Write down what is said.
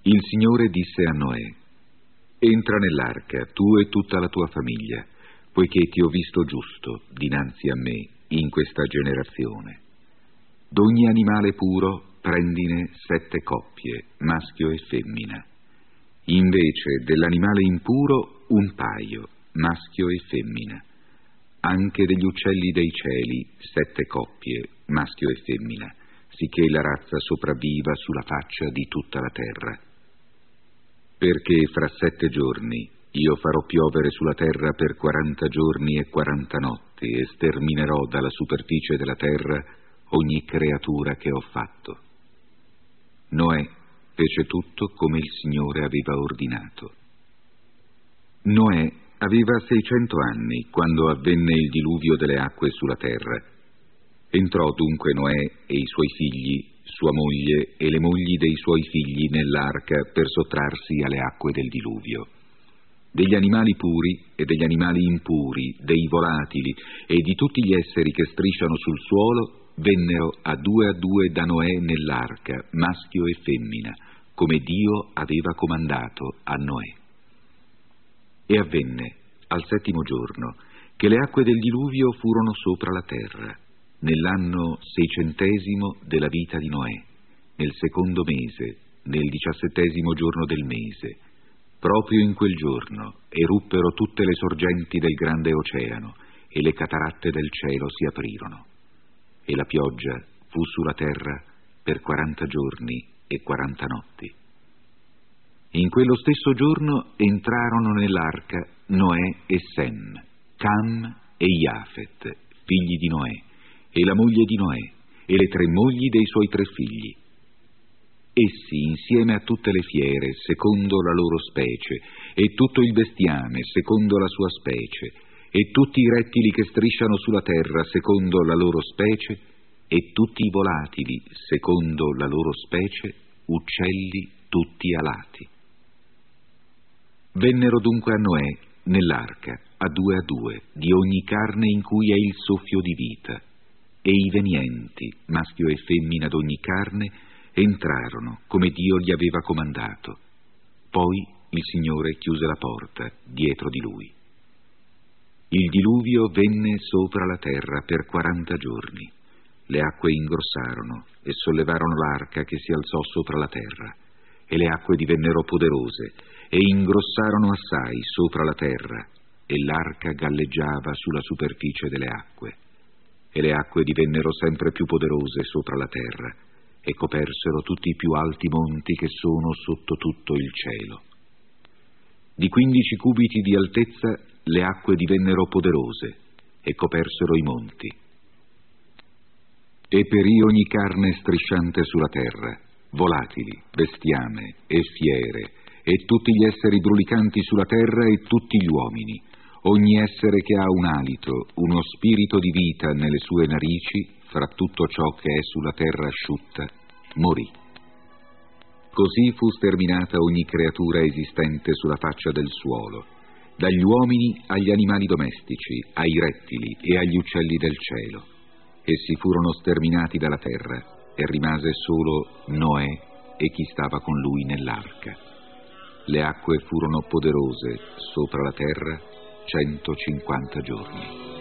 Il Signore disse a Noè: entra nell'arca, tu e tutta la tua famiglia, poiché ti ho visto giusto dinanzi a me in questa generazione. D'ogni animale puro prendine 7 coppie, maschio e femmina. Invece dell'animale impuro 1 paio, maschio e femmina. Anche degli uccelli dei cieli 7 coppie, maschio e femmina, sicché la razza sopravviva sulla faccia di tutta la terra. Perché fra 7 giorni io farò piovere sulla terra per 40 giorni e 40 notti e sterminerò dalla superficie della terra ogni creatura che ho fatto. Noè fece tutto come il Signore aveva ordinato. Noè aveva 600 anni quando avvenne il diluvio delle acque sulla terra. Entrò dunque Noè e i suoi figli, sua moglie e le mogli dei suoi figli nell'arca per sottrarsi alle acque del diluvio. Degli animali puri e degli animali impuri, dei volatili e di tutti gli esseri che strisciano sul suolo vennero a due da Noè nell'arca, maschio e femmina, come Dio aveva comandato a Noè. E avvenne al 7° giorno che le acque del diluvio furono sopra la terra, nell'anno 600° della vita di Noè, nel 2° mese, nel 17° giorno del mese. Proprio in quel giorno eruppero tutte le sorgenti del grande oceano e le cataratte del cielo si aprirono. E la pioggia fu sulla terra per 40 giorni e 40 notti. In quello stesso giorno entrarono nell'arca Noè e Sem, Cam e Jafet, figli di Noè, e la moglie di Noè, e le 3 mogli dei suoi 3 figli. Essi, insieme a tutte le fiere, secondo la loro specie, e tutto il bestiame, secondo la sua specie, e tutti i rettili che strisciano sulla terra, secondo la loro specie, e tutti i volatili, secondo la loro specie, uccelli tutti alati. Vennero dunque a Noè nell'arca, a due, di ogni carne in cui è il soffio di vita, e i venienti, maschio e femmina d'ogni carne, entrarono come Dio gli aveva comandato. Poi il Signore chiuse la porta dietro di lui. Il diluvio venne sopra la terra per 40 giorni. Le acque ingrossarono e sollevarono l'arca che si alzò sopra la terra, e le acque divennero poderose e ingrossarono assai sopra la terra, e l'arca galleggiava sulla superficie delle acque. E le acque divennero sempre più poderose sopra la terra, e copersero tutti i più alti monti che sono sotto tutto il cielo. Di 15 cubiti di altezza le acque divennero poderose, e copersero i monti. E perì ogni carne strisciante sulla terra, volatili, bestiame e fiere, e tutti gli esseri brulicanti sulla terra e tutti gli uomini, ogni essere che ha un alito, uno spirito di vita nelle sue narici, fra tutto ciò che è sulla terra asciutta, morì. Così fu sterminata ogni creatura esistente sulla faccia del suolo, dagli uomini agli animali domestici, ai rettili e agli uccelli del cielo. Essi furono sterminati dalla terra, e rimase solo Noè e chi stava con lui nell'arca. Le acque furono poderose sopra la terra 150 giorni.